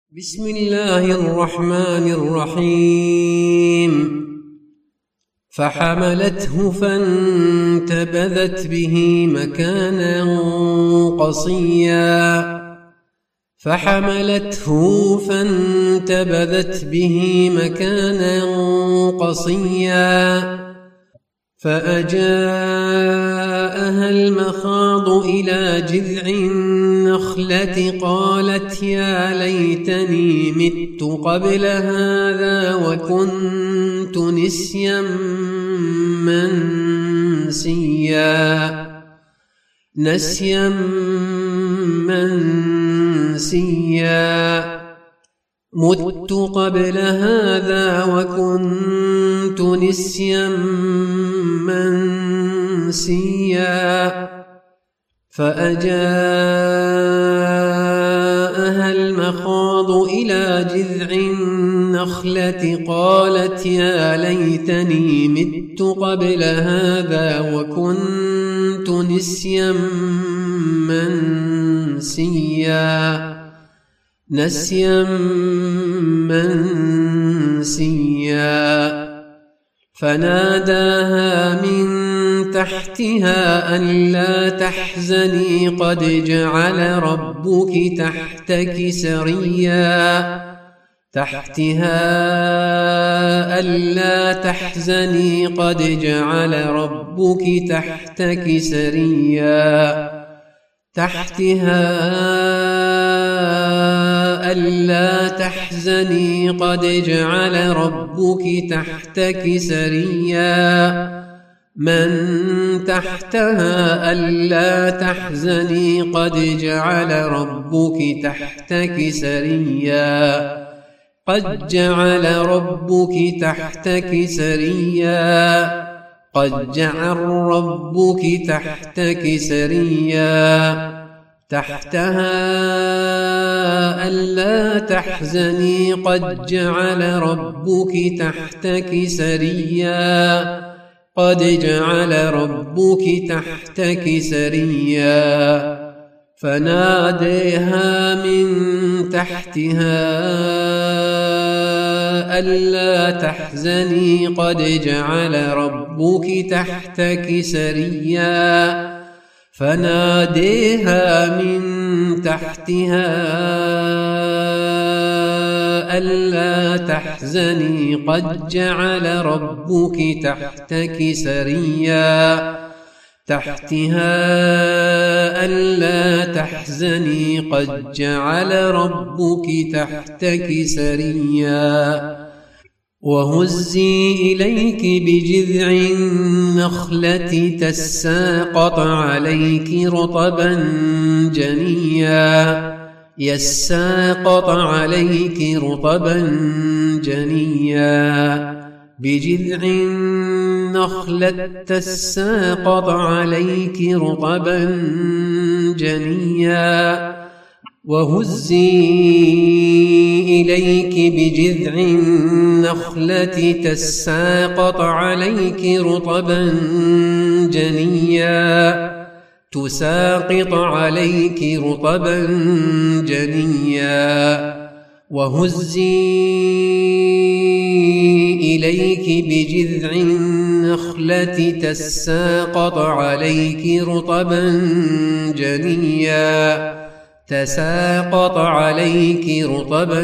بسم الله الرحمن الرحيم فحملته فانتبذت به مكانا قصيا فأجاءها المخاض إلى جذع النخلة قالت يا ليتني مت قبل هذا وكنت نسيا منسيا مت قبل هذا وكنت نسيا منسيا فأجاءها المخاض إلى جذع النخلة قالت يا ليتني مت قبل هذا وكنت نسيا منسيا فناداها من تحتها ألا تحزني قد جعل ربك تحتك سريا من تحتها ألا تحزني قد جعل ربك تحتك سريا قد جعل ربك تحتك سريا تحتها ألا تحزني قد جعل ربك تحتك سريا فناديها من تحتها ألا تحزني قد جعل ربك تحتك سريا وهزي إليك بجذع النخلة تساقط عليك رطبا جنيا بجذع النخلة تساقط عليك رطبا جنيا وهزي إليك بجذع النخلة تساقط عليك رطبا جنيا وهزي إليك بجذع النخلة تساقط عليك رطبا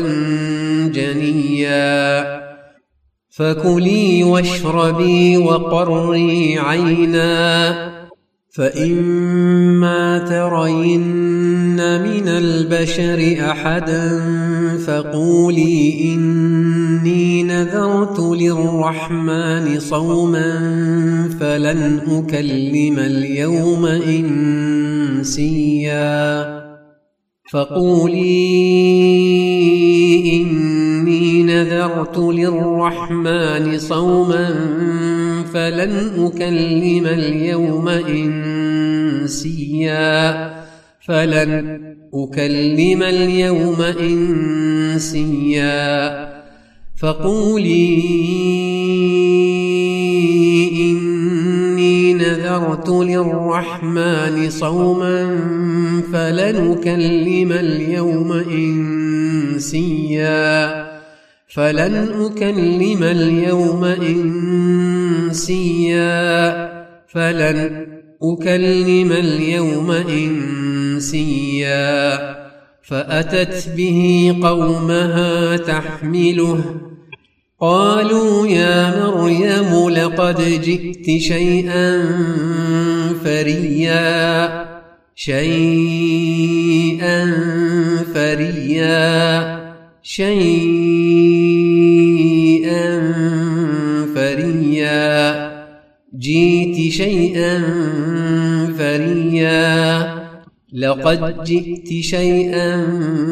جنيا فكلي واشربي وقري عينا فإما ترين من البشر أحدا فقولي إني نذرت للرحمن صوما فلن أكلم اليوم إنسيا فقولي إني نذرت نذرت للرحمن صوما فلن أكلم اليوم إنسيا فأتت به قومها تحمله قالوا يا مريم لقد جئت شيئا فريا لقد جئت شيئا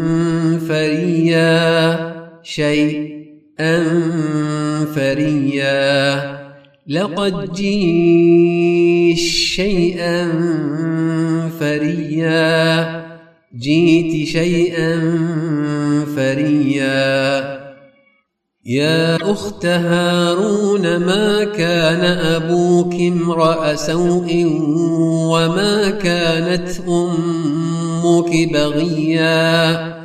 فريا لقد جئت شيئا فريا يا أخت هارون ما كان أبوك امرأ سوء وما كانت أمك بغيا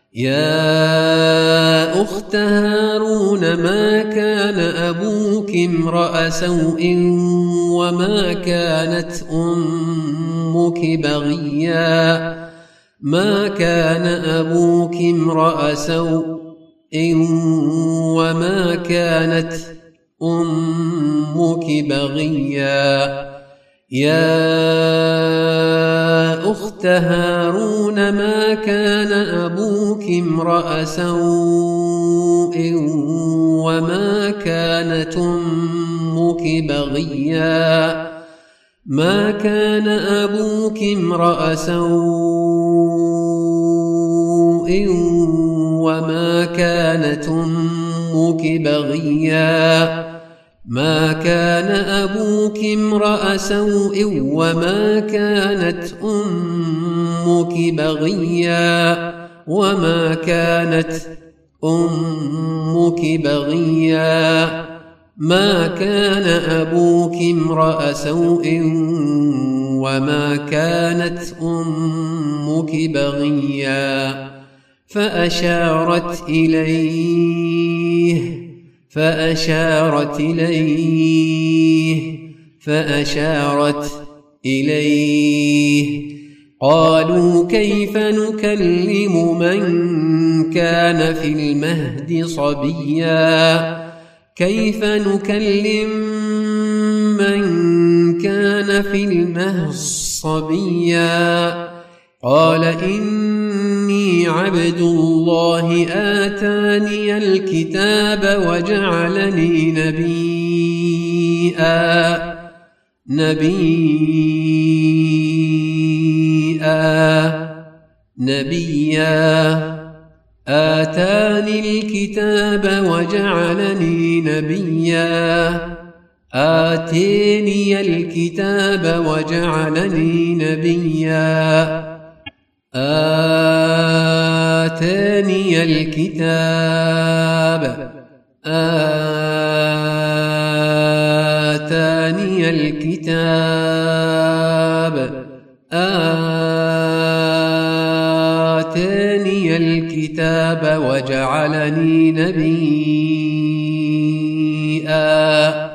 يا أخت هارون ما كان أبوك امرأ سوء وما كانت أمك بغيا ما كان أبوك امرأ سوء وما كانت أمك بغيا يا أخت هارون ما كان أبوك امرأ سوء وما كانت أمك بغيا ما كان أبوك امرأ سوء وما كانت أمك بغيا ما كان أبوك امرأ سوء وما كانت أمك بغيا وما كانت أمك بغيا ما كان أبوك امرأ سوء وما كانت أمك بغيا فأشارت إليه قالوا كيف نكلم من كان في المهد صبيا كيف نكلم من كان في المهد صبيا قال إني عبد الله آتاني الكتاب وجعلني نبيا آتاني الكتاب وجعلني نبيا آتاني الكتاب وجعلني نبيا آتاني الكتاب آتاني الكتاب وجعلني نبيا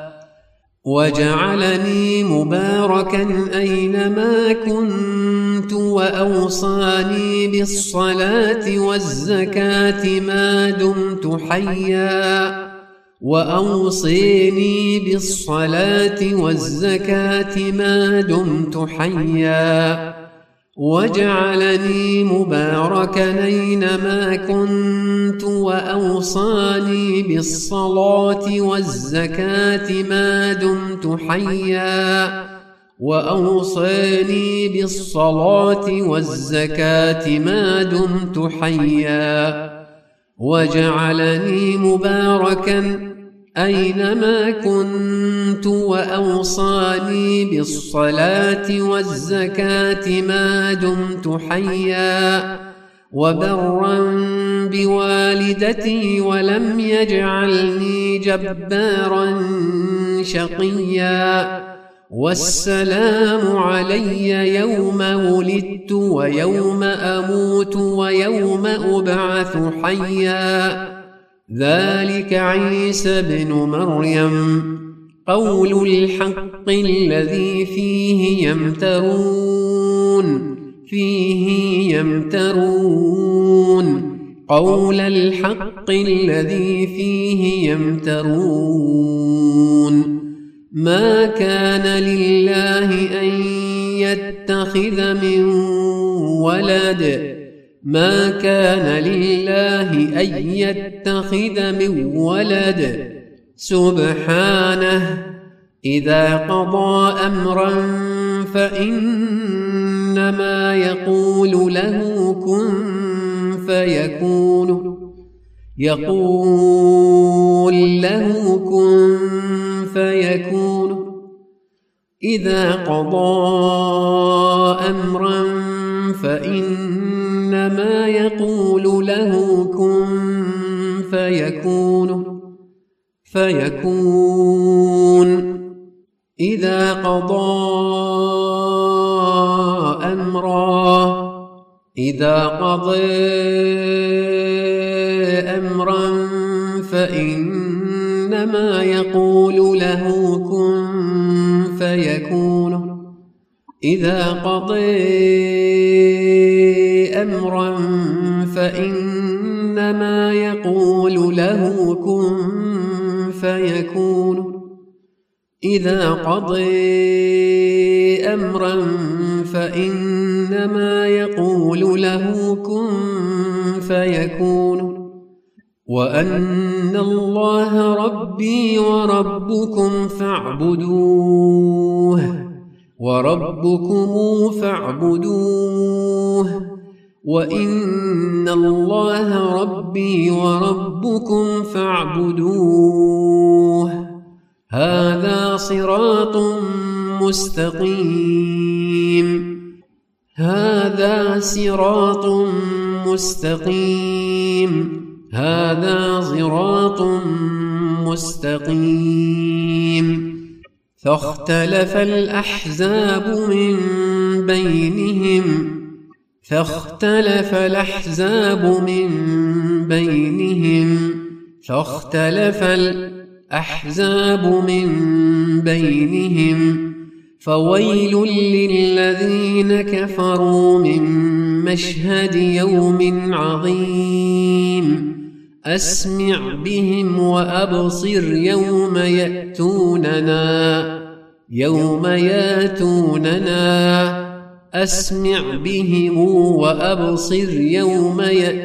وجعلني مباركا أينما كنت وأوصاني بالصلاة والزكاة ما دمت حيا وأوصيني بالصلاة والزكاة ما دمت حيا وجعلني مباركا أينما كنت وأوصاني بالصلاة والزكاة ما دمت حيا وأوصاني بالصلاة والزكاة ما دمت حيا وجعلني مباركا أينما كنت وأوصاني بالصلاة والزكاة ما دمت حيا وبرا بوالدتي ولم يجعلني جبارا شقيا والسلام علي يوم ولدت ويوم أموت ويوم أبعث حيا ذلك عيسى بن مريم قول الحق الذي فيه يمترون قول الحق الذي فيه يمترون ما كان لله أن يتخذ من ولد سبحانه إذا قضى أمرا فإنما يقول له كن فيكون إذا قضى أمرا فإنما يقول له كن فيكون إذا قضى أمرا فإنما يقول له كن فيكون إذا قضى أمرا فإنما يقول له كن فيكون إذا قضى أمرا فإنما يقول له كن فيكون وأن الله ربي وربكم فاعبدوه وإن الله ربي وربكم فاعبدوه هذا صراط مستقيم فاختلف الأحزاب من بينهم فويل للذين كفروا من مشهد يوم عظيم أسمع بهم وأبصر يوم يأتوننا أسمع بهم وأبصر يوم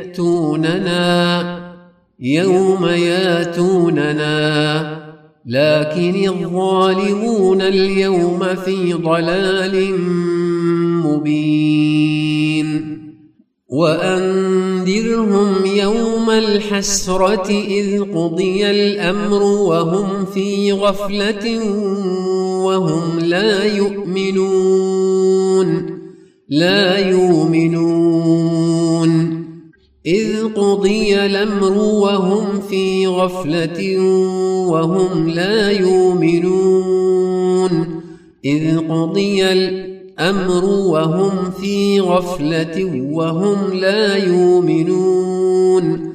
يأتوننا لكن الظالمون اليوم في ضلال مبين وأنذرهم يوم الحسرة إذ قضي الأمر وهم في غفلة وهم لا يؤمنون إذ قضي الأمر وهم في غفلة وهم لا يؤمنون إذ قضي الأمر وهم في غفلة وهم لا يؤمنون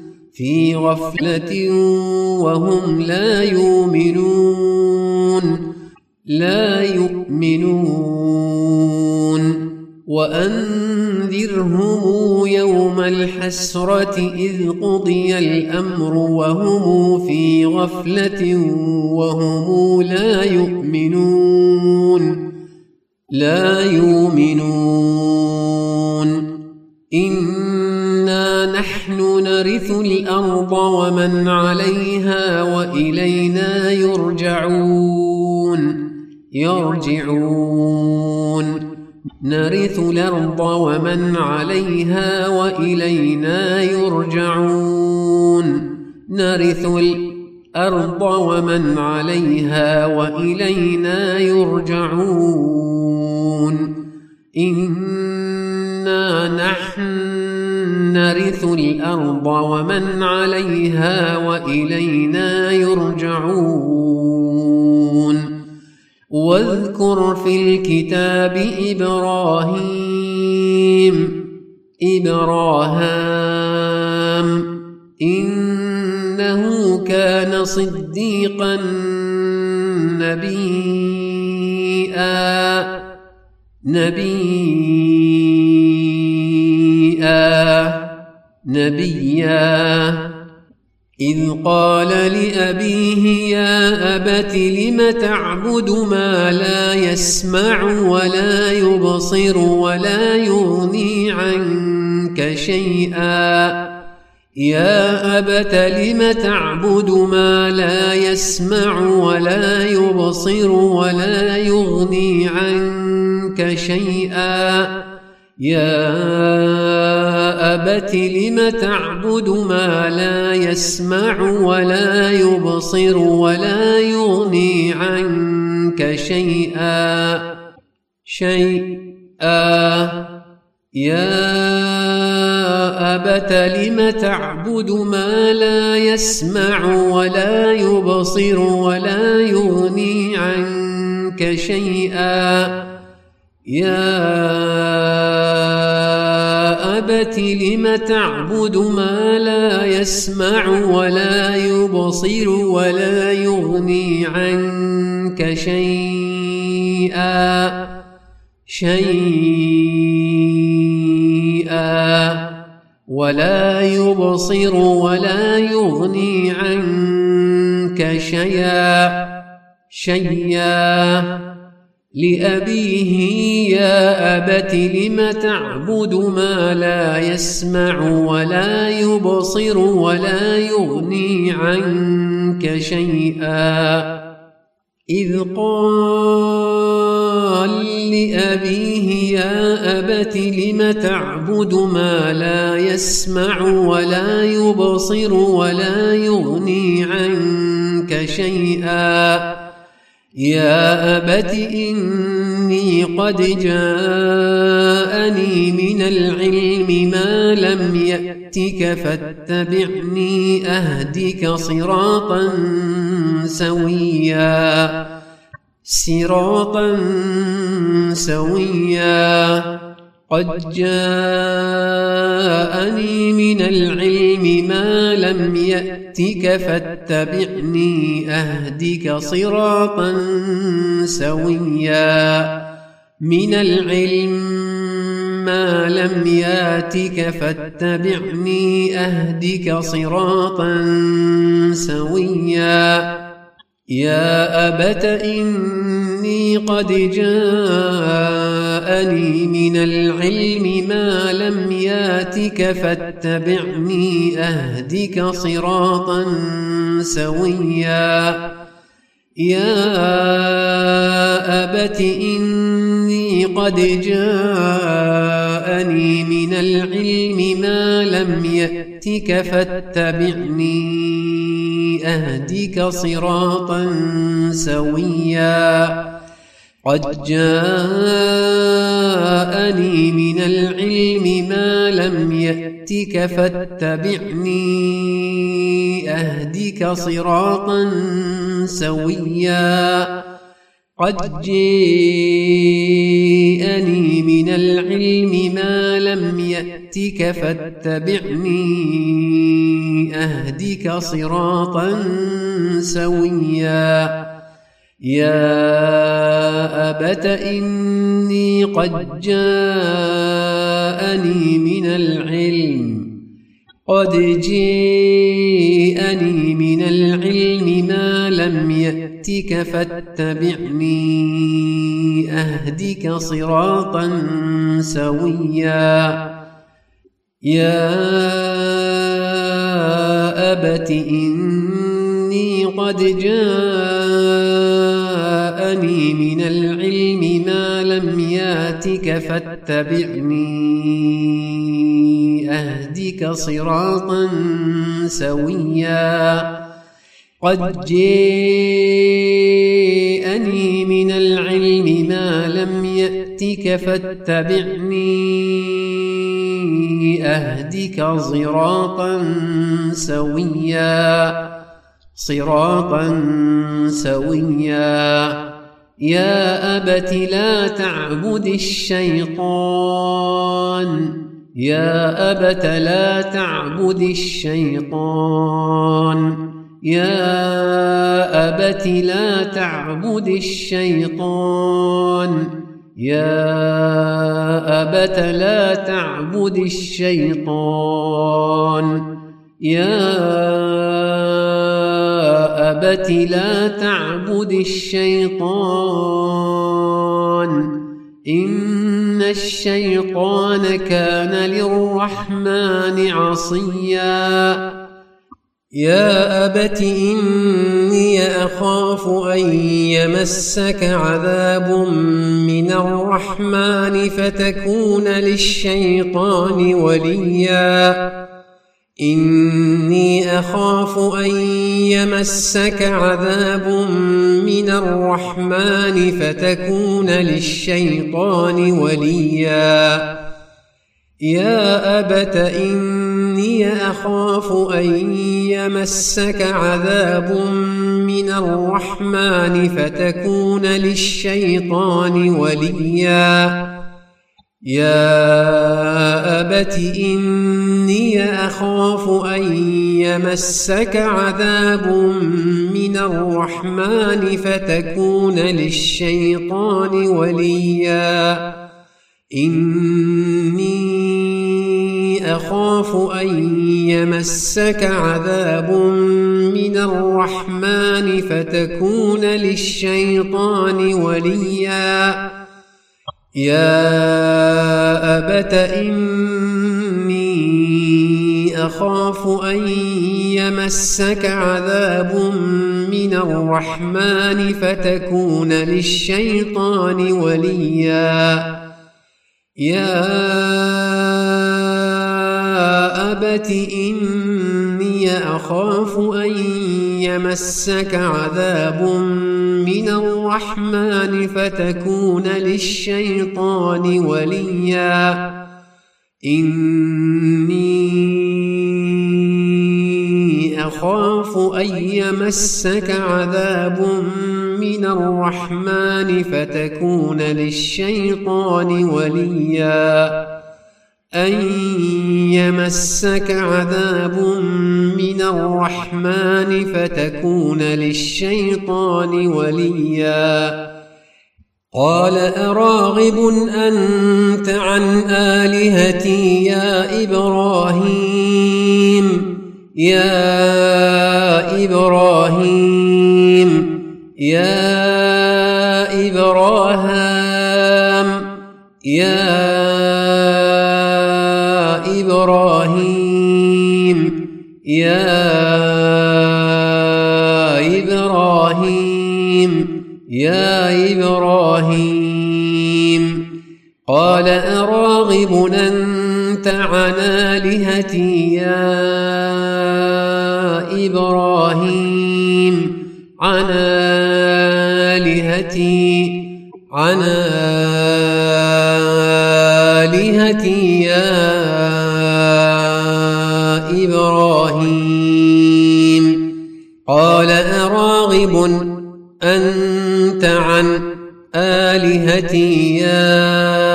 وأنذرهم يوم الحسرة إذ قضي الأمر وهم في غفلة وهم لا يؤمنون إنا نحن نرث الأرض ومن عليها وإلينا يرجعون نرث الأرض ومن عليها وإلينا يرجعون إنا نحن نرث الأرض ومن عليها وإلينا يرجعون واذكر في الكتاب إبراهيم إنه كان صديقا نبيا إذ قال لأبيه يا أبت لم تعبد ما لا يسمع ولا يبصر ولا يغني عنك شيئا يا أبت لم تعبد ما لا يسمع ولا يبصر ولا يغني عنك شيئا يا أبت لم تعبد ما لا يسمع ولا يبصر ولا يغني عنك شيئا يا أبت لم تعبد ما لا يسمع ولا يبصر ولا يغني عنك شيئا يا أبت لم تعبد ما لا يسمع ولا يبصر ولا يغني عنك شيئا ولا يبصر ولا يغني عنك شيئا لأبيه يا أبت لم تعبد ما لا يسمع ولا يبصر ولا يغني عنك شيئا إذ قال لأبيه يا أبت لم تعبد ما لا يسمع ولا يبصر ولا يغني عنك شيئا يا أبت إني قد جاءني من العلم ما لم يأتك فاتبعني أهدك صراطا سويا قد جاءني من العلم ما لم يأتك فاتبعني أهدك صراطا سويا من العلم ما لم يأتك فاتبعني أهدك صراطا سويا يا أبت إني قد جاءني من العلم ما لم يأتك فاتبعني أهدك صراطا سويا يا أبت إني قد جاءني من العلم ما لم يأتك فاتبعني أهدك صراطا سويا قد جاءني من العلم ما لم يأتك فاتبعني أهدك صراطا سويا قد جاءني من العلم ما لم يأتك فاتبعني أهدك صراطا سويا يا أبت إني قد جاءني من العلم ما لم يأتك فاتبعني أهدك صراطا سويا يا أبت إني قد جاءني من العلم ما لم يأتك فاتبعني أهدك صراطا سويا قد جاءني من العلم ما لم يأتك فاتبعني أهدك صراطا سويا يا أبت لا تعبد الشيطان يا أبت لا تعبد الشيطان يا أبت لا تعبد الشيطان يا أبت لا تعبد الشيطان يا أبت لا تعبد الشيطان إن الشيطان كان للرحمن عصيا يا أبت إني أخاف أن يمسك عذاب من الرحمن فتكون للشيطان وليا إني أخاف أن يمسك عذاب من الرحمن فتكون للشيطان وليا يا أبت إني أخاف أن يمسك عذاب من الرحمن فتكون للشيطان وليا يا أبت إني أخاف أن يمسك عذاب من الرحمن فتكون للشيطان وليا إني أخاف أن يمسك عذاب من الرحمن فتكون للشيطان وليا يا أبت إني أخاف أن يمسك عذاب من الرحمن فتكون للشيطان وليا يا أبت إني أخاف أن يمسك عذاب من الرحمن فتكون للشيطان وليا إني أخاف أن يمسك عذاب من الرحمن فتكون للشيطان وليا أن يمسك عذاب من الرحمن فتكون للشيطان وليا قال أراغب أنت عن آلهتي يا إبراهيم يا إبراهيم يا إبراهام يا إبراهيم يا إبراهيم يا إبراهيم قال أراغب أنت عن آلهتي يا إبراهيم عن آلهتي يا إبراهيم قال أراغب أنت عن آلهتي يا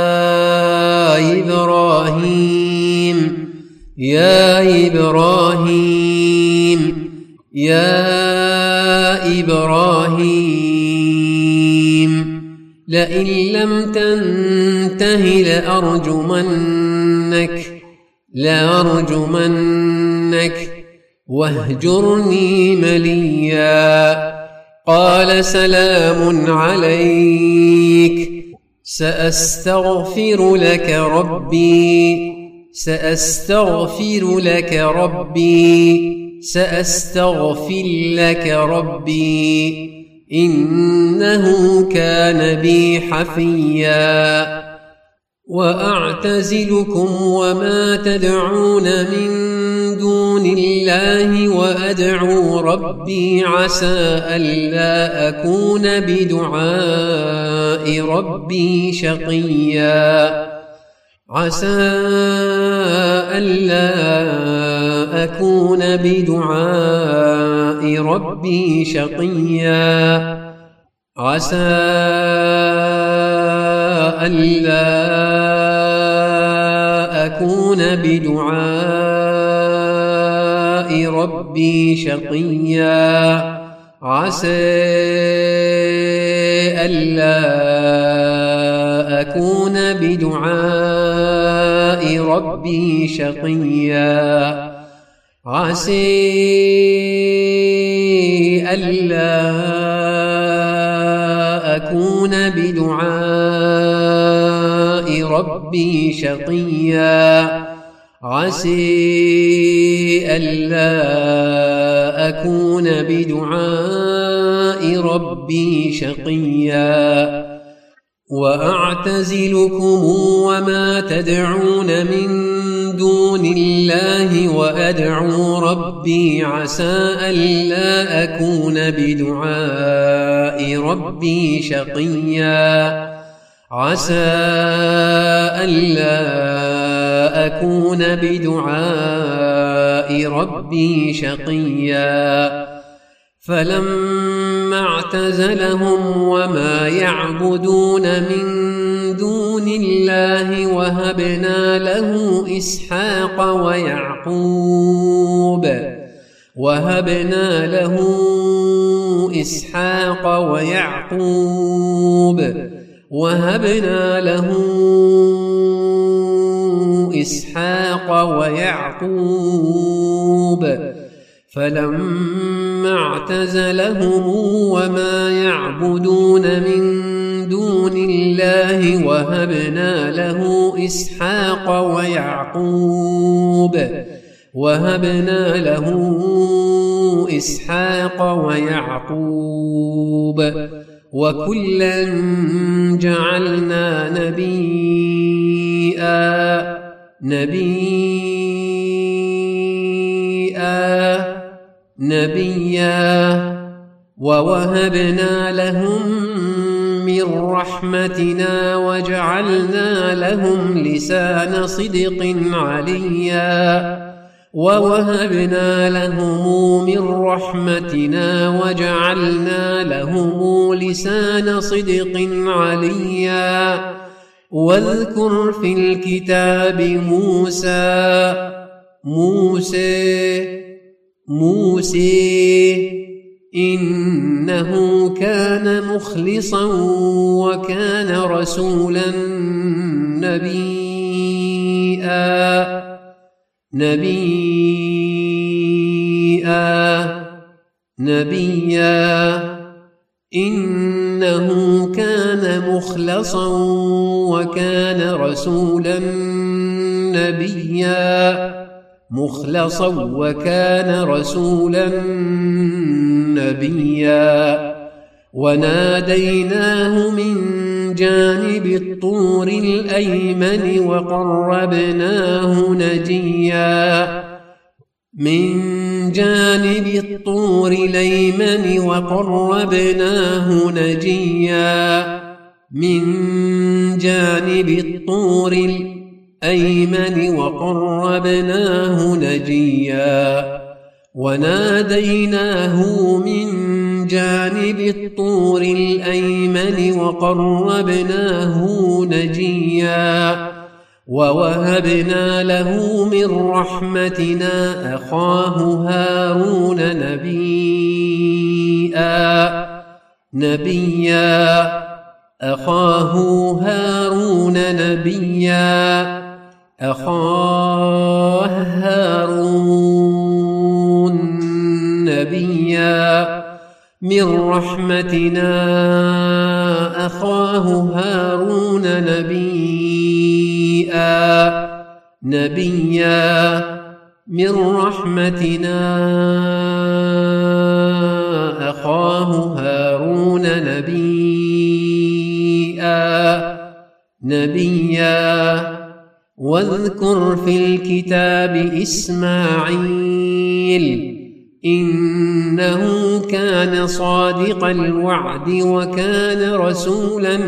إبراهيم يا إبراهيم يا إبراهيم لئن لم تنته لأرجمنك واهجرني مليا قال سلام عليك سأستغفر لك ربي إنه كان بي حفيا وأعتزلكم وما تدعون من دون الله وأدعو ربي عسى ألا أكون بدعاء ربي شقيا عسى ألا أكون بدعاء ربي شقيا عسى ألا أكون بدعاء ربي شقيا عسى ألا أكون بدعاء ربي شقيا عسى ألا أكون بدعاء ربي شقيا وأعتزلكم وما تدعون من دون الله وأدعو ربي عسى ألا أكون بدعاء ربي شقيا عسى ألا أكون بدعاء ربي شقيا فلما اعتزلهم وما يعبدون من دون الله وهبنا له إسحاق ويعقوب فلما اعتزلهم وما يعبدون من دون الله وهبنا له إسحاق ويعقوب وكلا جعلنا نبيا ووهبنا لهم من رحمتنا وجعلنا لهم لسان صدق عليا واذكر في الكتاب موسى إنه كان مخلصا وكان رسولا نبيا إنه كان مخلصا وكان رسولا نبيا وناديناه من جانب الطور الأيمن وقربناه نجيا وناديناه من جانب الطور الأيمن وقربناه نجيا ووهبنا له من رحمتنا أخاه هارون نبيا من رحمتنا أخاه هارون نبيا واذكر في الكتاب إسماعيل إنه كان صادق الوعد وكان رسولا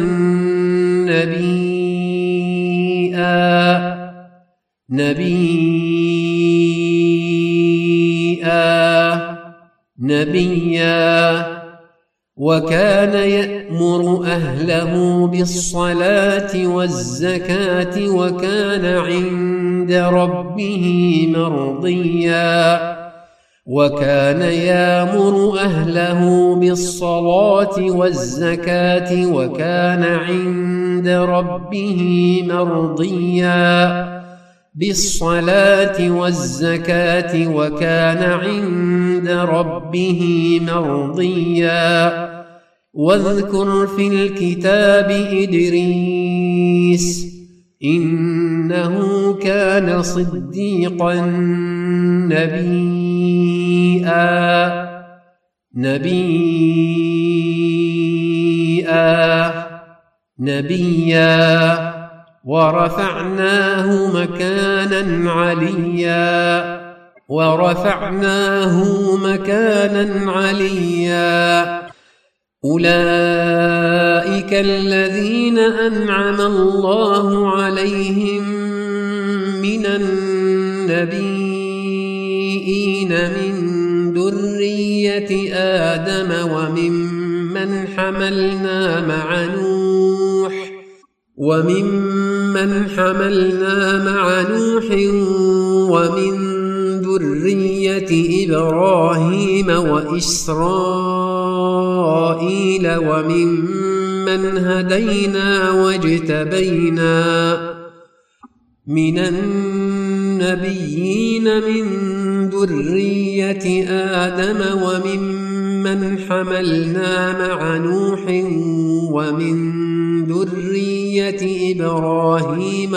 نبيا وكان يأمر أهله بالصلاة والزكاة وكان عند ربه مرضيا وكان يأمر أهله بالصلاة والزكاة وكان عند ربه مرضيا بالصلاة والزكاة وكان عند ربه مرضيا واذكر في الكتاب إدريس إنه كان صديقا نبيا ورفعناه مكانا عليا أولئك الذين أنعم الله عليهم من النبيين من ذرية آدم وممن حملنا مع نوح ومن ذرية إبراهيم وإسرائيل وممن هدينا واجتبينا من النبيين من ذرية آدم وممن حملنا مع نوح ومن ذرية إبراهيم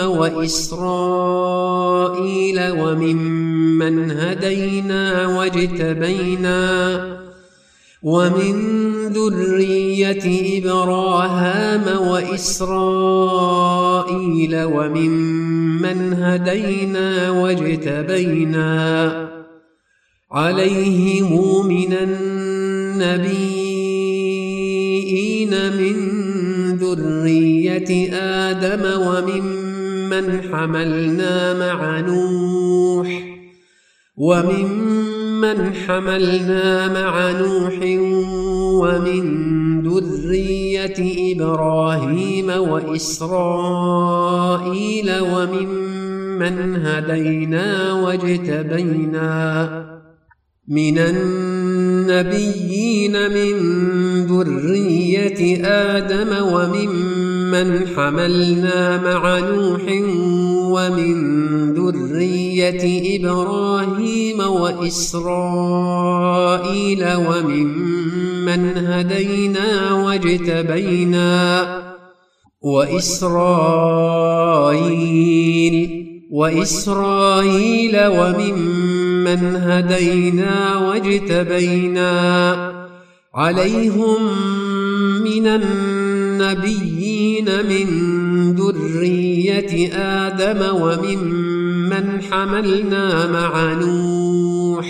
وإسرائيل وممن هدينا واجتبينا ومن ذرية إبراهيم وإسرائيل وممن هدينا واجتبينا عليهم من النبيين من ذرية آدم وممن حملنا مع نوح ومن ذرية إبراهيم وإسرائيل وممن هدينا واجتبينا من النبيين من ذرية آدم وممن حملنا مع نوح ومن ذرية إبراهيم وإسرائيل وممن هدينا واجتبينا وإسرائيل وممن هدينا واجتبينا عليهم من النبيين من ذرية آدم وممن حملنا مع نوح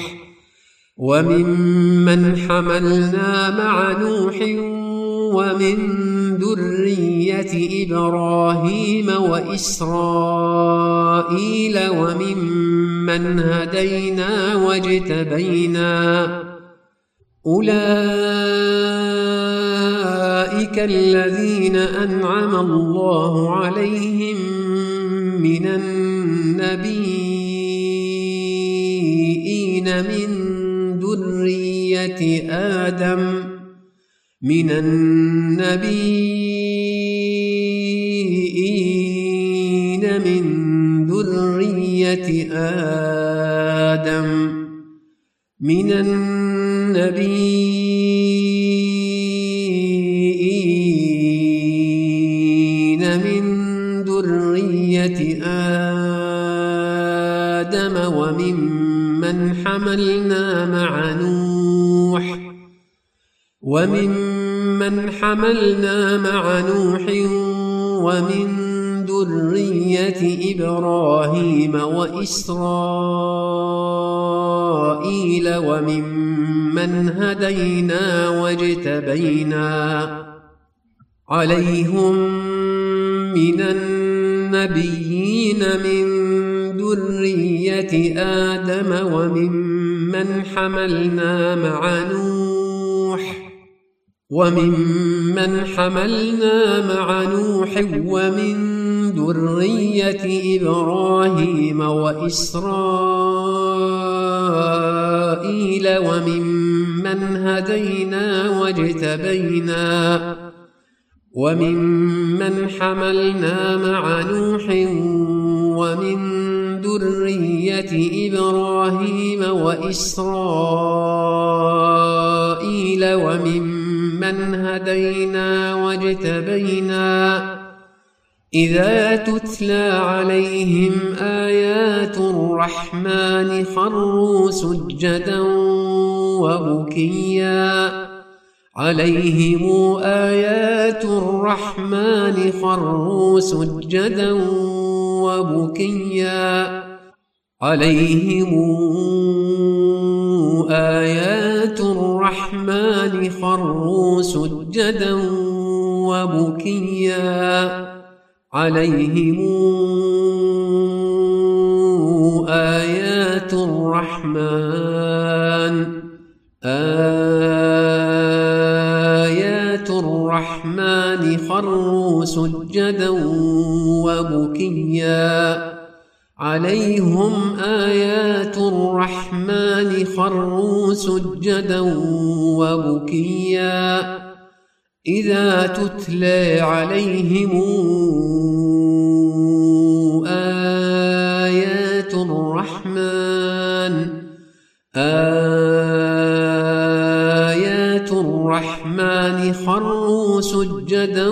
ومن ذرية إبراهيم وإسرائيل وممن هدينا واجتبينا أولئك الذين أنعم الله عليهم من النبيين من ذرية آدم وممن حملنا مع نوح ومن ذرية إبراهيم وإسرائيل وممن هدينا واجتبينا عليهم من النبيين من ذرية آدم وممن حملنا مع نوح وممن حملنا مع نوح ومن ذرية إبراهيم وإسرائيل وممن هدينا واجتبينا وممن حملنا مع نوح ومن ذرية إبراهيم وإسرائيل وممن هدينا واجتبينا إذا تتلى عليهم آيات الرحمن خروا سجدا وبكيا عليهم آيات الرحمن خروا سجدا وبكيا عليهم آيات الرحمن خروا سجدا وبكيا عليهم آيات الرحمن خروا سجدا وبكيا عليهم آيات الرحمن خروا سجدا وبكيا إذا تتلى عليهم آيات الرحمن خروا سجدا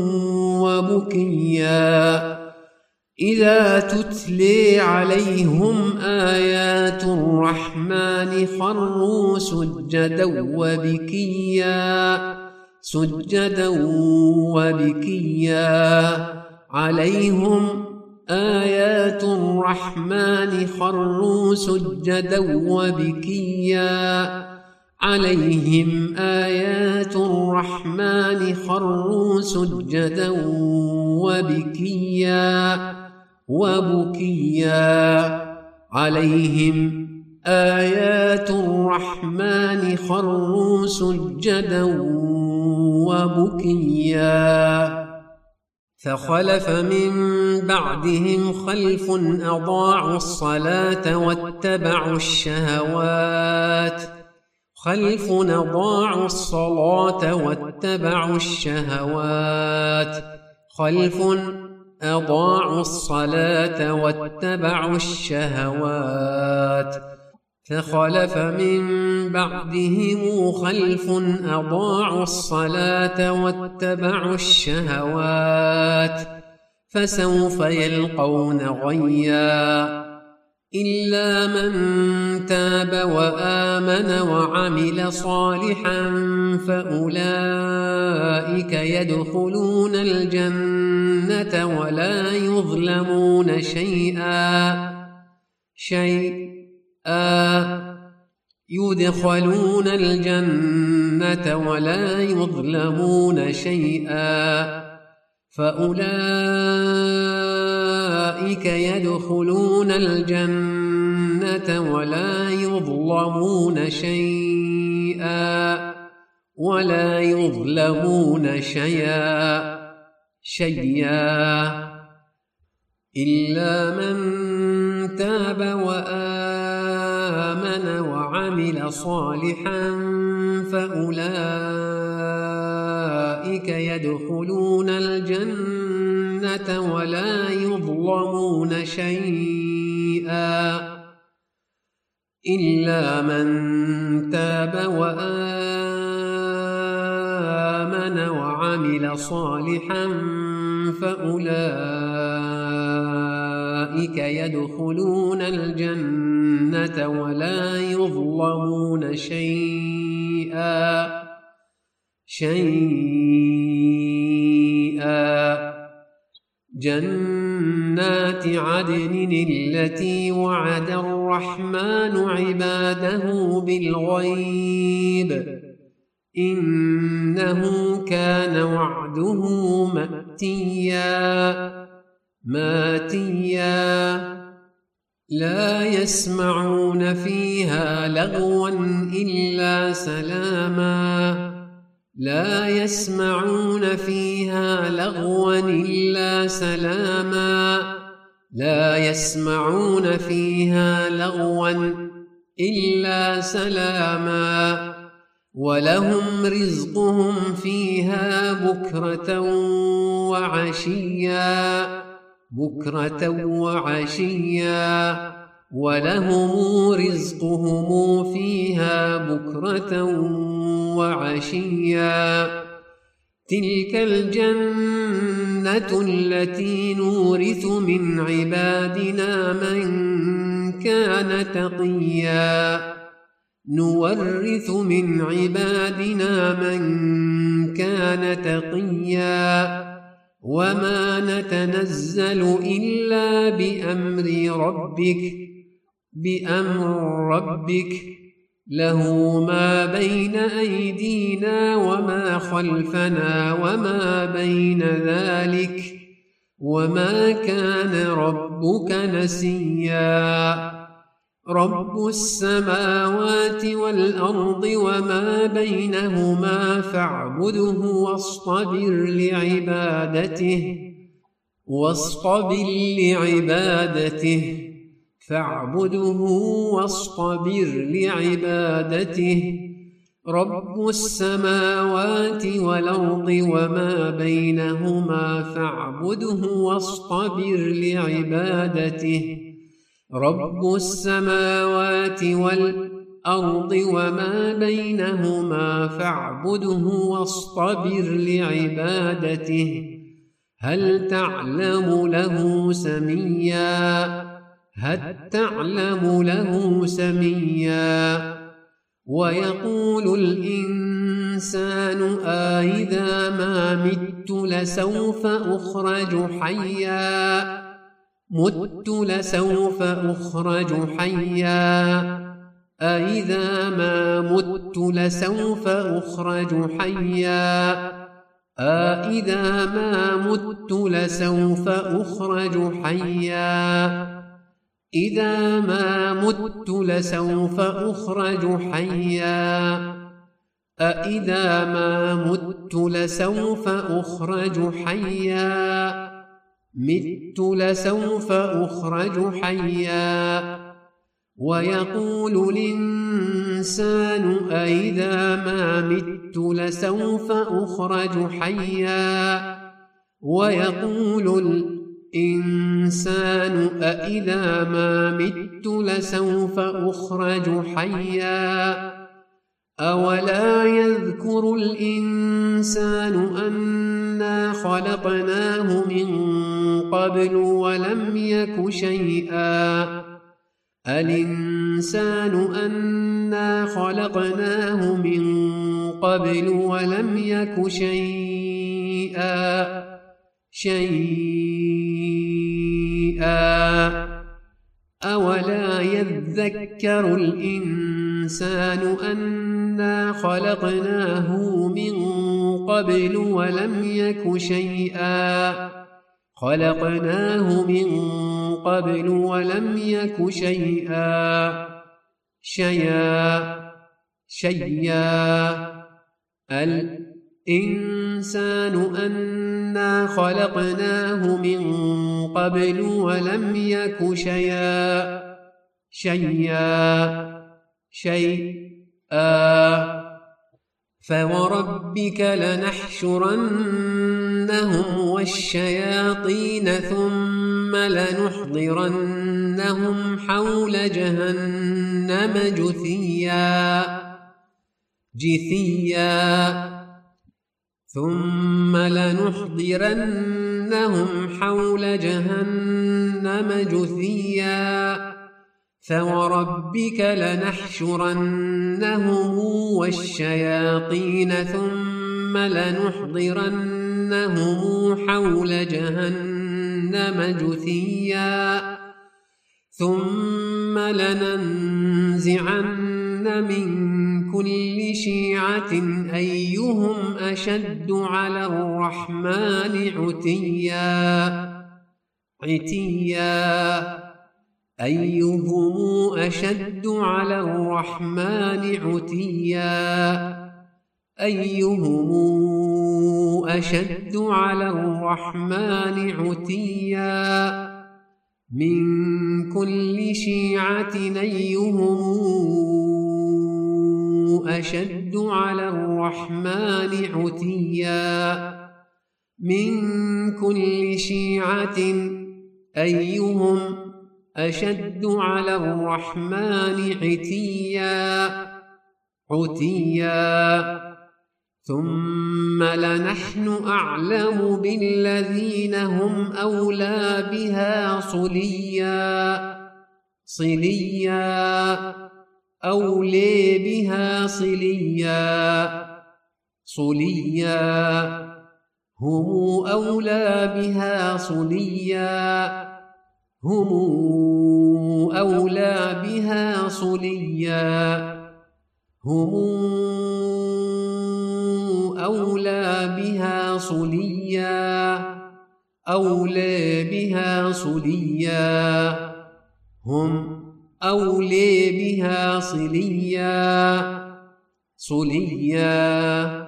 وبكيا إذا تتلى عليهم آيات الرحمن خروا سجدا وبكيا عليهم آيات الرحمن خروا سجدا وبكيا عليهم آيات الرحمن خروا سجدا وبكيا عليهم آيات الرحمن خروا سجدا وبكيا فخلف من بعدهم خلف أضاعوا الصلاة واتبعوا الشهوات فخلف من بعدهم خلف أضاعوا الصلاة واتبعوا الشهوات فسوف يلقون غيا إلا من تاب وآمن وعمل صالحا فأولئك يدخلون الجنة ولا يظلمون شيئا يدخلون الجنة ولا يظلمون شيئا فأولئك يدخلون الجنة ولا يظلمون شيئا إلا من تاب وآمن وعمل صالحا فأولئك يدخلون الجنة ولا يظلمون شيئا إلا من تاب وآمن وعمل صالحا فأولئك يدخلون الجنة ولا يظلمون شيئا جنات عدن التي وعد الرحمن عباده بالغيب إنه كان وعده ماتيا لا يسمعون فيها لغوا إلا سلاما لا يسمعون فيها لغوا إلا سلاما لا يسمعون فيها لغوا إلا سلاما ولهم رزقهم فيها بكرة وعشيا ولهم رزقهم فيها بكرة وعشيا تلك الجنة التي نورث من عبادنا من كان تقيا نورث من عبادنا من كان تقيا وما نتنزل إلا بأمر ربك له ما بين أيدينا وما خلفنا وما بين ذلك وما كان ربك نسيا رب السماوات والأرض وما بينهما فاعبده واصطبر لعبادته فاعبده واصطبر لعبادته رب السماوات والأرض وما بينهما فاعبده واصطبر لعبادته رب السماوات والأرض وما بينهما فاعبده واصطبر لعبادته هل تعلم له سميا ويقول الإنسان أإذا ما مت لسوف أخرج حيا أإذا ما مت لسوف أخرج حيا أإذا ما مت لسوف أخرج حيا إذا ما مت لسوف أخرج حيا أإذا ما مت لسوف أخرج حيا مت لسوف أخرج حيا ويقول الإنسان أإذا ما مت لسوف أخرج حيا ويقول الإنسان أإذا ما مت لسوف أخرج حيا أولا يذكر الإنسان أنا خلقناه من قبل ولم يك شيئا الإنسان أنا خلقناه من قبل ولم يك شيئا أولا يذكر الإنسان أنا خلقناه من قبل ولم يك شيئا الإنسان أنا خلقناه من قبل ولم يك شيئا فوربك لنحشرنهم والشياطين ثم لنحضرنهم حول جهنم جثيا ثم لنحضرنهم حول جهنم جثيا فوربك لنحشرنهم والشياطين ثم لنحضرنهم حول جهنم جثيا ثم لننزعن من كل شيعة أيهم أشد على الرحمن عتيا أيهم أشد على الرحمن عتيا أيهم أشد على الرحمن عتيا من كل شيعة أيهم أشد على الرحمن عتيا من كل شيعة أيهم أشد على الرحمن عتيا ثم لنحن أعلم بالذين هم أولى بها صليا أولي بها صليا هم أولى بها صليا هم أولى بها صليا أولى بها صليا هم أولى بها صليا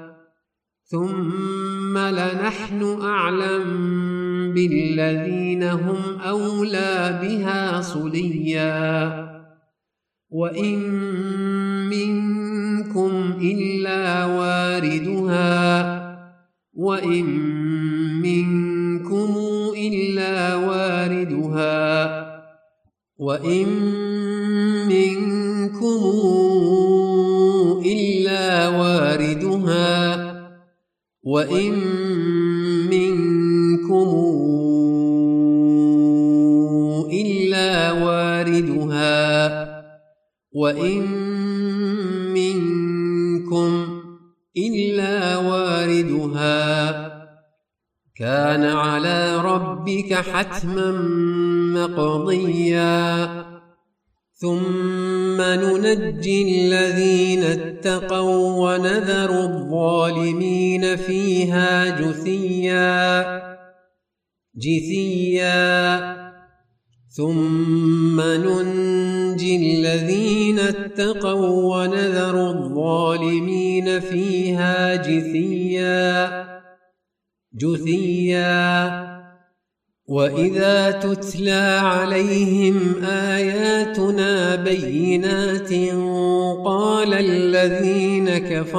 ثم لنحن أعلم بالذين هم أولى بها صليا وإن منكم إلا واردها وإن منكم إلا واردها وإن منكم إلا واردها وإن منكم إلا واردها وإن منكم إلا واردها كان على ربك حتما مقضيا ثم ننجي الذين اتقوا ونذر الظالمين فيها جثيا ثم ننجي الذين اتقوا ونذر الظالمين فيها جثيا وإذا تتلى عليهم آياتنا بينات قال الذين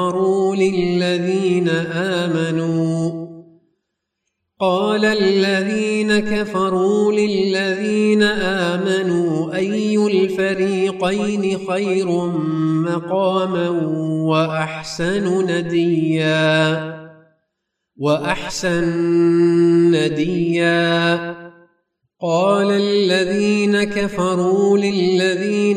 كفروا للذين آمنوا أي الفريقين خير مقاما وأحسن نديا قال الذين كفروا للذين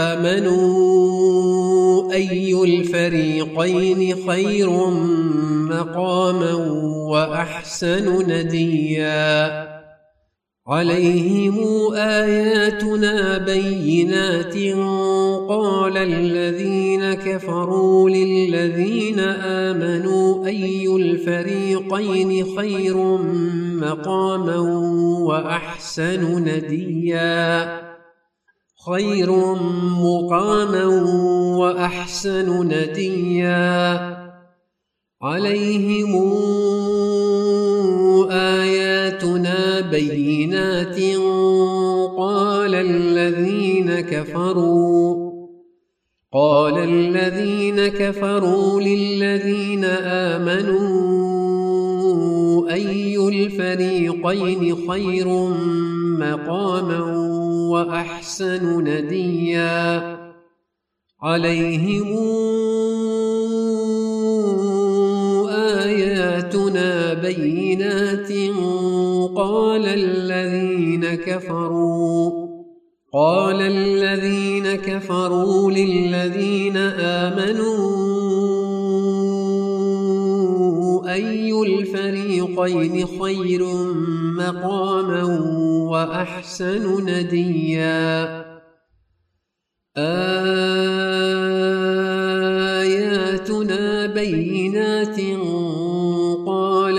آمنوا أي الفريقين خير مقاما وأحسن نديا عليهم آياتنا بينات قال الذين كفروا للذين آمنوا أي الفريقين خير مقاما وأحسن نديا خير مقاما وأحسن نديا عليهم آياتنا بينات قال الذين كفروا للذين آمنوا أي الفريقين خير مقاما وأحسن نديا عليهم آياتنا بينات قال الذين كفروا للذين آمنوا أي الفريقين خير مقاما وأحسن نديا آياتنا بينات قال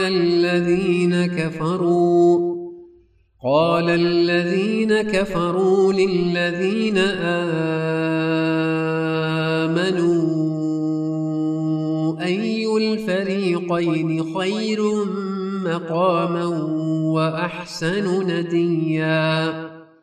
الذين كفروا للذين آمنوا أي الفريقين خير مقاما وأحسن نديا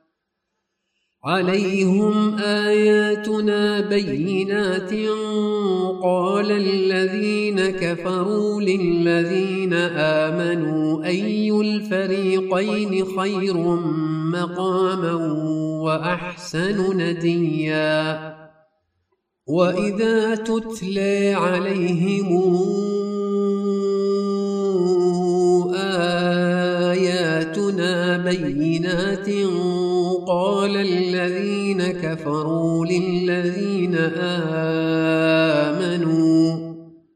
عليهم آياتنا بينات قال الذين كفروا للذين آمنوا أي الفريقين خير مقاما وأحسن نديا وإذا تتلى عليهم آياتنا بينات قال الذين كفروا للذين آمنوا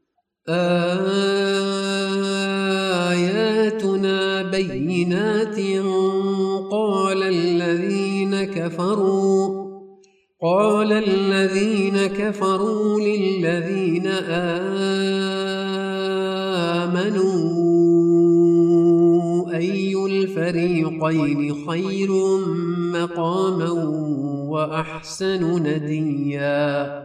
آياتنا بينات قال الذين كفروا للذين آمنوا أي الفريقين خير مقاما وأحسن نديا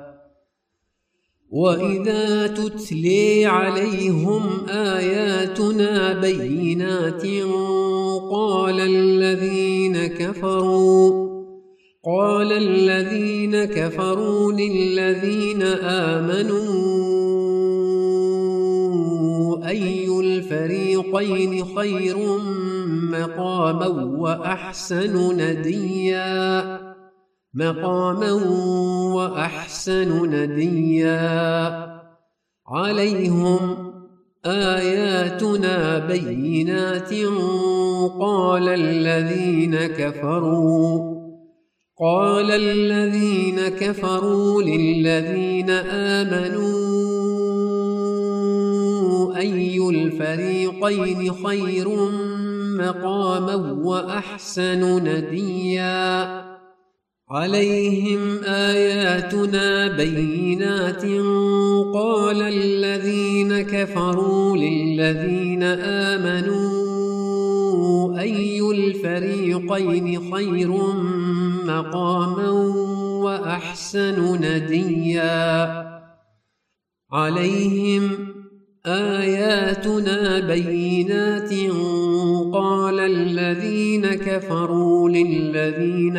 وإذا تتلي عليهم آياتنا بينات قال الذين كفروا للذين آمنوا أي الفريقين خير مقاما وأحسن نديا عليهم آياتنا بينات قال الذين كفروا للذين آمنوا أي الفريقين خير مقاما وأحسن نديا عليهم آياتنا بينات قال الذين كفروا للذين آمنوا أي الفريقين خير مقاما وأحسن نديا عليهم آياتنا بينات قال الذين كفروا للذين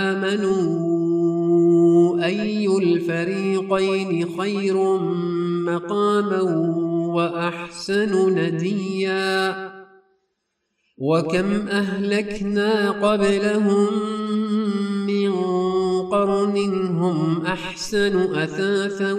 آمنوا أي الفريقين خير مقاما وأحسن نديا وكم أهلكنا قبلهم من قرن هم أحسن أثاثا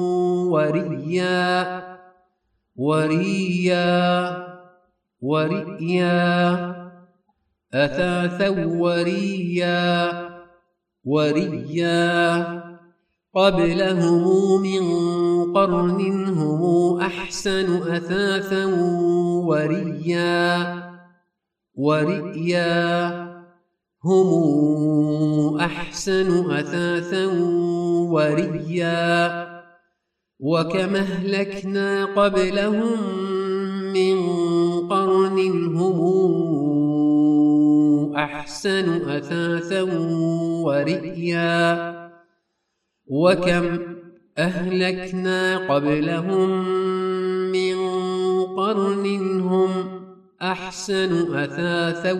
وريا قبلهم من قرن هم أحسن أثاثا وريا وكم أهلكنا قبلهم من قرن هم أحسن أثاثا ورئيا وكم أهلكنا قبلهم من قرن هم أحسن أثاثا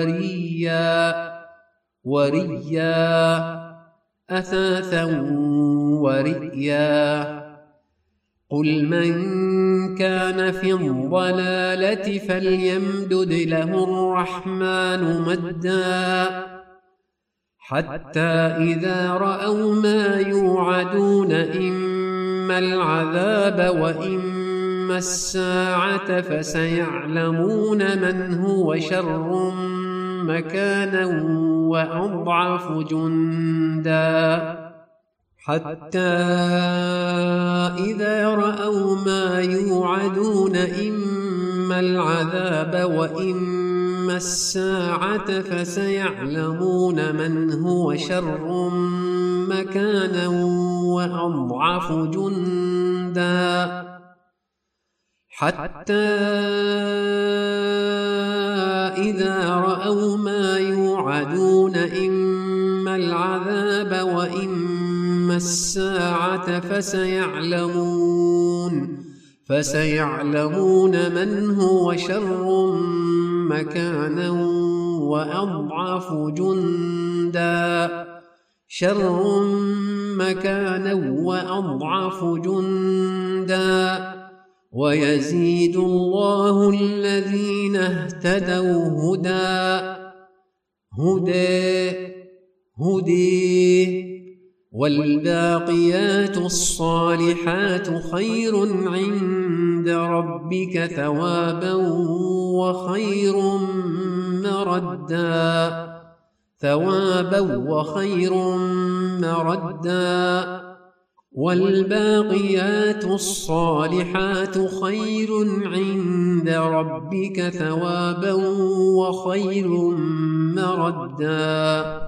ورئيا قل من كان في الضلالة فليمدد له الرحمن مدا حتى إذا رأوا ما يوعدون إما العذاب وإما الساعة فسيعلمون من هو شر مكانا وأضعف جندا حتى إذا رأوا ما يوعدون إما العذاب وإما الساعة فسيعلمون من هو شر مكانا وأضعف جندا حتى إذا رأوا ما يوعدون إما العذاب وإما الساعة فسيعلمون من هو شر مكانا وأضعف جندا ويزيد الله الذين اهتدوا هدى والباقيات الصالحات خير عند ربك ثوابا وخير مردا والباقيات الصالحات خير عند ربك ثوابا وخير مردا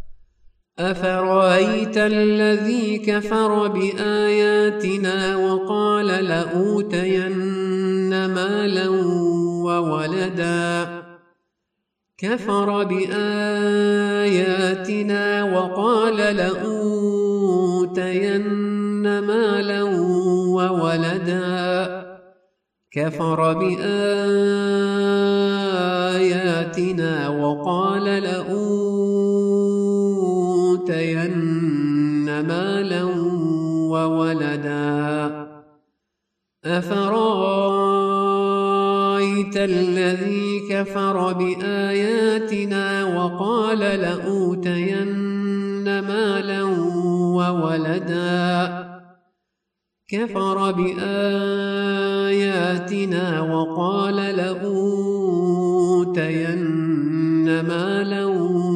أفرأيت الذي كفر بآياتنا وقال لأوتين مالا وولدا أفرأيت الذي كفر بآياتنا وقال لأوتين مالا وولدا كفر بآياتنا وقال لأوتين مالا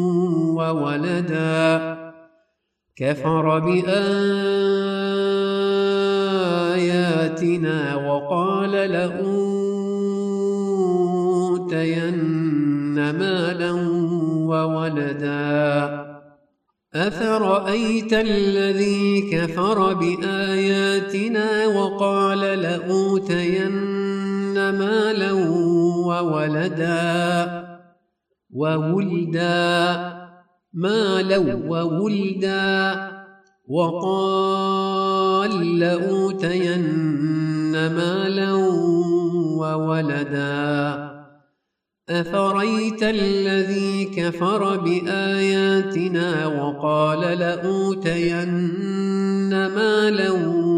وولدا كفر بآياتنا وقال لأوتين مالا وولدا أفرأيت الذي كفر بآياتنا وقال لأوتين مالا وولدا وقال لأوتين مالا وولدا أفرأيت الذي كفر بآياتنا وقال لأوتين مالا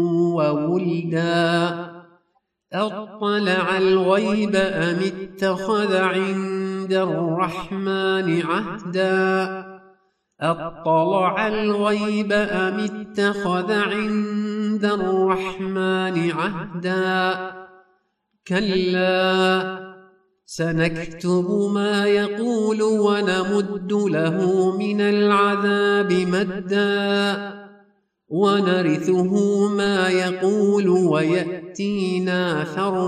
وولدا أطلع الغيب أم اتخذ عند الرحمن عهدا أطلع الغيب أم اتخذ عند الرحمن عهدا كلا سنكتب ما يقول ونمد له من العذاب مدا ونرثه ما يقول ويأتينا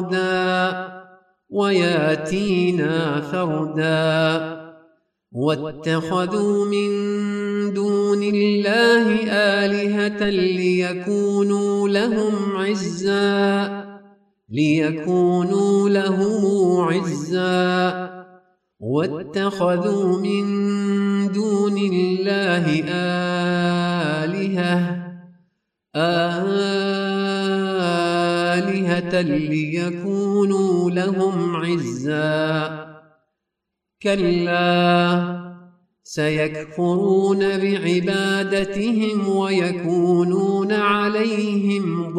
فردا واتخذوا من دون الله آلهة ليكونوا لهم عزا واتخذوا من دون الله آلهة ليكونوا لهم عزا كلا سيكفرون بعبادتهم ويكونون عليهم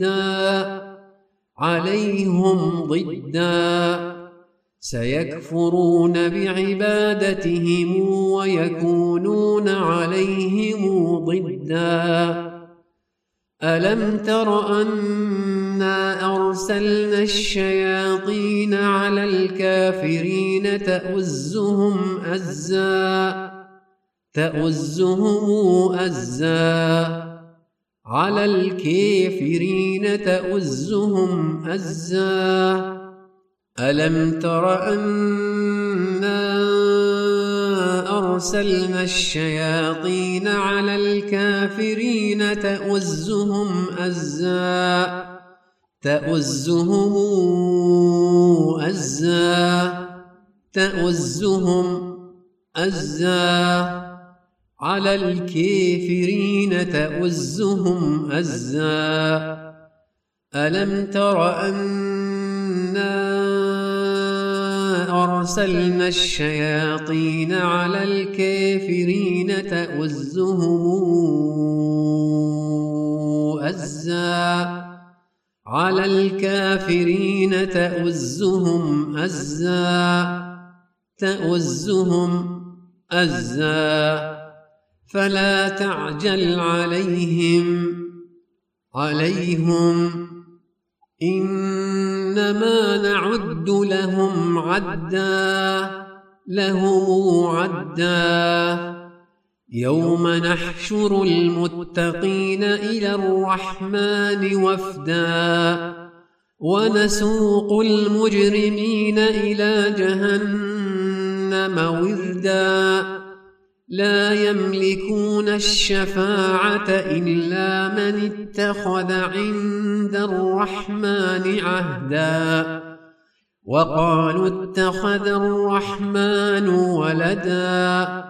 ضدا سيكفرون بعبادتهم ويكونون عليهم ضدا ألم تر أنا أرسلنا الشياطين على الكافرين تؤزهم أزا على الكافرين تؤزهم أزا ألم تر أنا أرسلنا الشياطين على الكافرين تؤزهم أزا على الكافرين تؤزهم أزا ألم تر أنا أرسلنا الشياطين على الكافرين تؤزهم أزا على الكافرين تؤزهم أزا فلا تعجل عليهم إنما نعد لهم عدا يوم نحشر المتقين إلى الرحمن وفدا ونسوق المجرمين إلى جهنم وردا لا يملكون الشفاعة إلا من اتخذ عند الرحمن عهدا وقالوا اتخذ الرحمن ولدا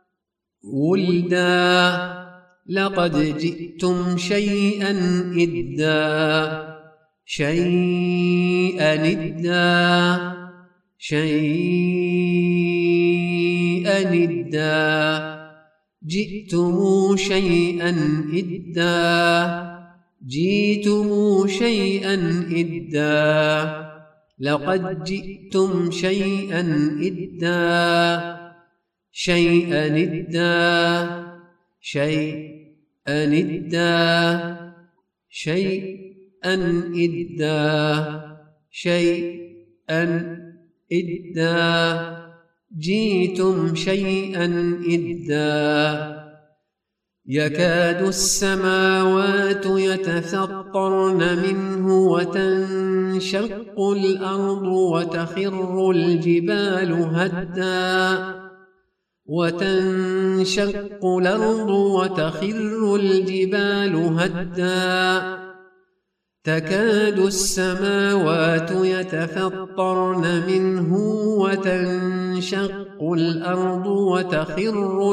لقد جئتم شيئا إدا جئتم شيئا إدا لقد جئتم شيئا إدا جئتم شيئا إدا يكاد السماوات يتفطرن منه وتنشق الأرض وتخر الجبال هدا تكاد السماوات يتفطرن منه وتنشق الأرض وتخر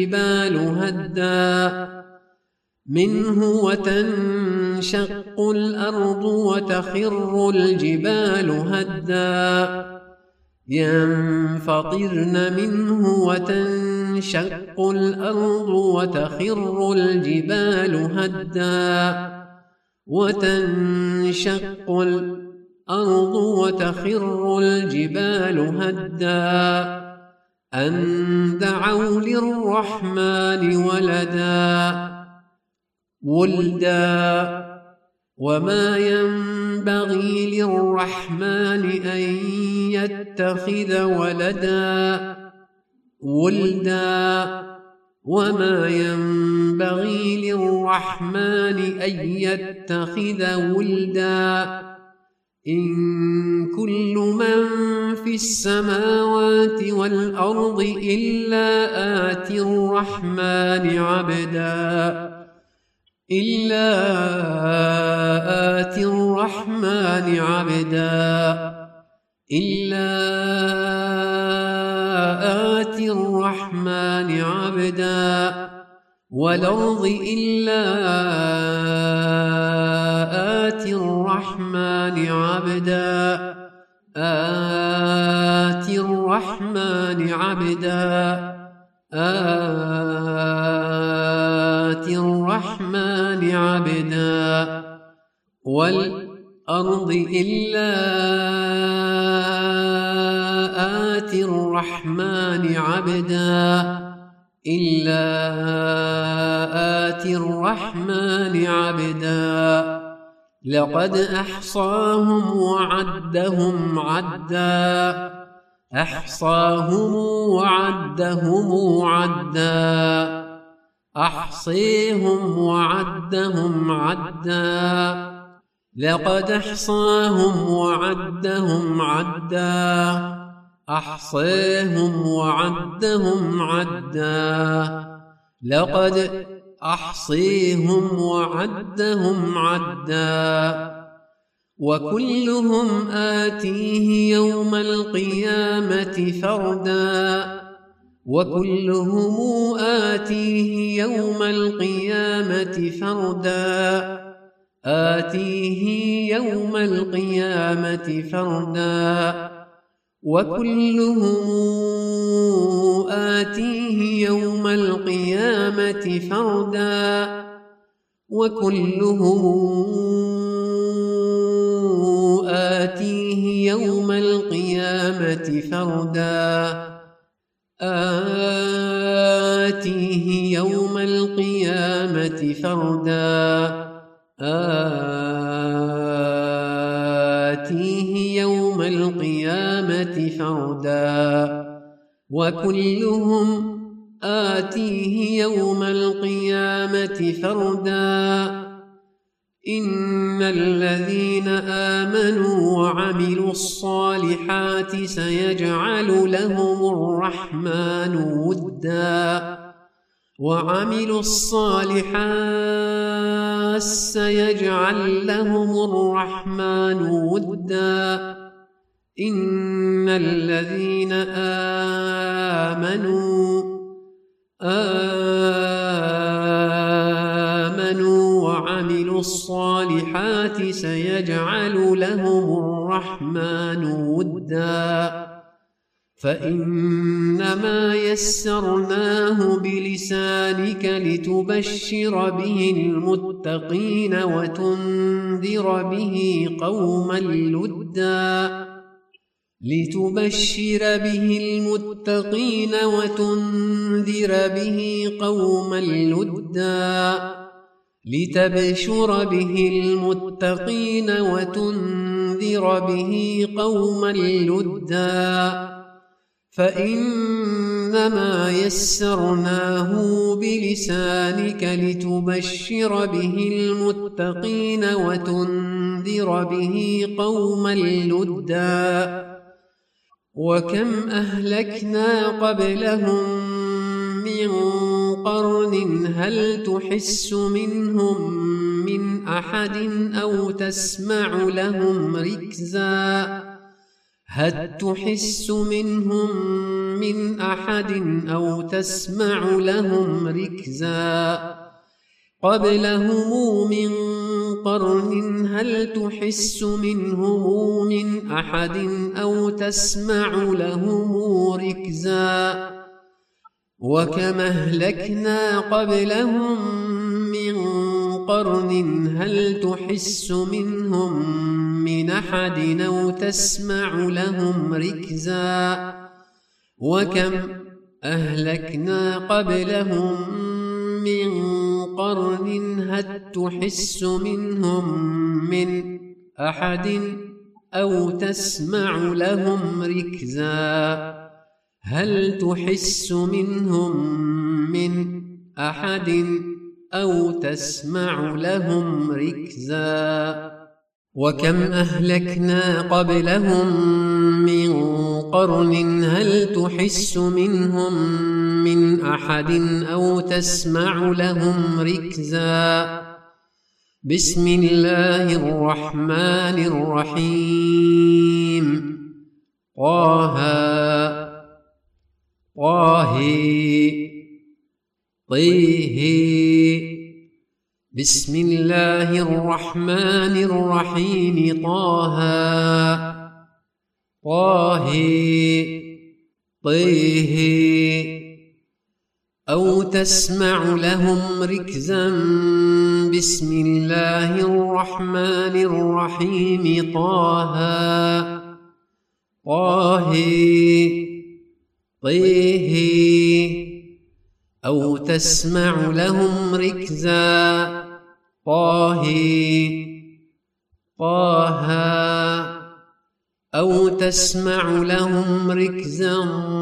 الجبال هدا ينفطرن منه وتنشق الأرض وتخر الجبال هدا أن دعوا للرحمن ولدا وما ينبغي للرحمن أن يتخذ ولدا وما ينبغي للرحمن أن يتخذ ولدا إن كل من في السماوات والأرض إلا آتي الرحمن عبدا والأرض إلا آتي الرحمن عبدا والأرض إلا آتي الرحمن عبدا لقد أحصاهم وعدهم عدا وكلهم آتيه يوم القيامة فردا آتيه يوم القيامة فردا وكلهم آتيه يوم القيامة فردا وكلهم آتيه يوم القيامة فردا آتيه يوم القيامة فردا آتيه يوم القيامة فردا وكلهم آتيه يوم القيامة فردا إن الذين آمنوا وعملوا الصالحات سيجعل لهم الرحمن ودا وعملوا الصالحات سيجعل لهم الرحمن ودا إن الذين آمنوا وعملوا الصالحات سيجعل لهم الرحمن ودا فإنما يسرناه بلسانك لتبشر به المتقين وتنذر به قوما لدا لتبشر به المتقين وتنذر به قوما لدا لتبشر به المتقين وتنذر به قوما لدا فإنما يسرناه بلسانك لتبشر به المتقين وتنذر به قوما لدا وكم أهلكنا قبلهم من قرن هل تحس منهم من أحد أو تسمع لهم ركزا هل تحس منهم من أحد أو تسمع لهم ركزا قبلهم من قرن هل تحس منهم من أحد أو تسمع لهم ركزا وكم أهلكنا قبلهم من قرن هل تحس منهم من أحد أو تسمع لهم ركزا وكم أهلكنا قبلهم من قرن هل تحس منهم من أحد أو تسمع لهم ركزا هل تحس منهم من أحد أو تسمع لهم ركزا وكم أهلكنا قبلهم من قرن هل تحس منهم من أحد أو تسمع لهم ركزا بسم الله الرحمن الرحيم طه بسم الله الرحمن الرحيم طه أو تسمع لهم ركزا بسم الله الرحمن الرحيم طه أو تسمع لهم ركزا أو تسمع لهم ركزا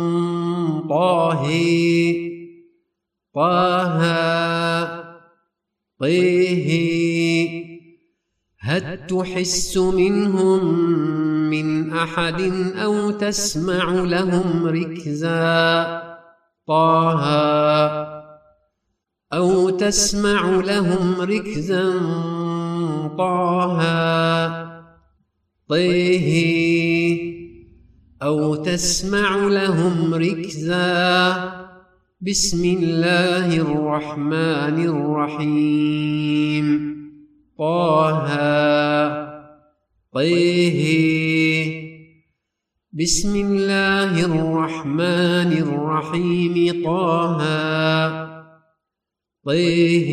هل تحس منهم من أحد أو تسمع لهم ركزا أو تسمع لهم ركزا أو تسمع لهم ركزا بسم الله الرحمن الرحيم طه طه. بسم الله الرحمن الرحيم طه طه.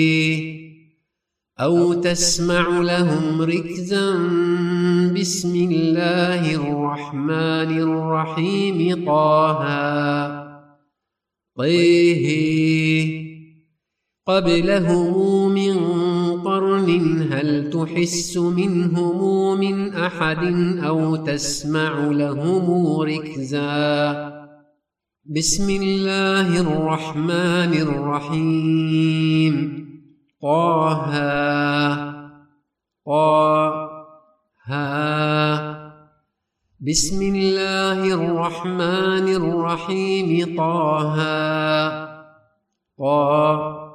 أو تسمع لهم ركزا بسم الله الرحمن الرحيم طه طه. قبلهم من قرن هل تحس منهم من أحد أو تسمع لهم ركزا. بسم الله الرحمن الرحيم طه طه. بسم الله الرحمن الرحيم طه طه.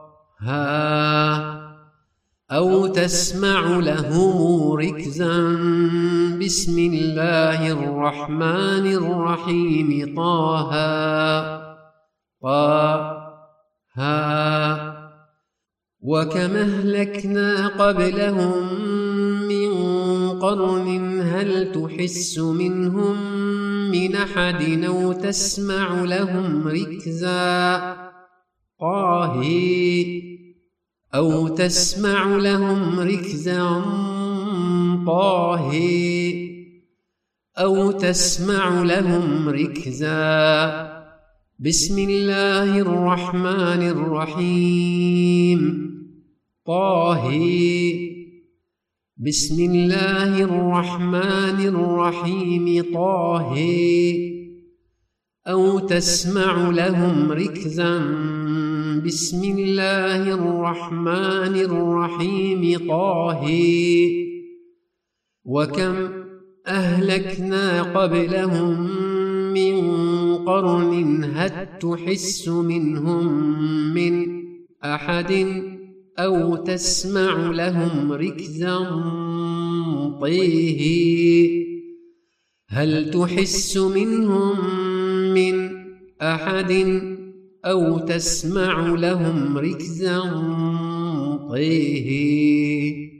أو تسمع لهم ركزا بسم الله الرحمن الرحيم طه طه. وكما أهلكنا قبلهم من قرن هل تحس منهم من أحد أو تسمع لهم ركزا. طه. أو تسمع لهم ركزا طه. أو تسمع لهم ركزا. بسم الله الرحمن الرحيم طه. بسم الله الرحمن الرحيم طه. أو تسمع لهم ركزا بسم الله الرحمن الرحيم طه. وكم أهلكنا قبلهم من قرن هل تحس منهم من أحد أو تسمع لهم ركزا طه. هل تحس منهم من أحد أو تسمع لهم ركزا طه.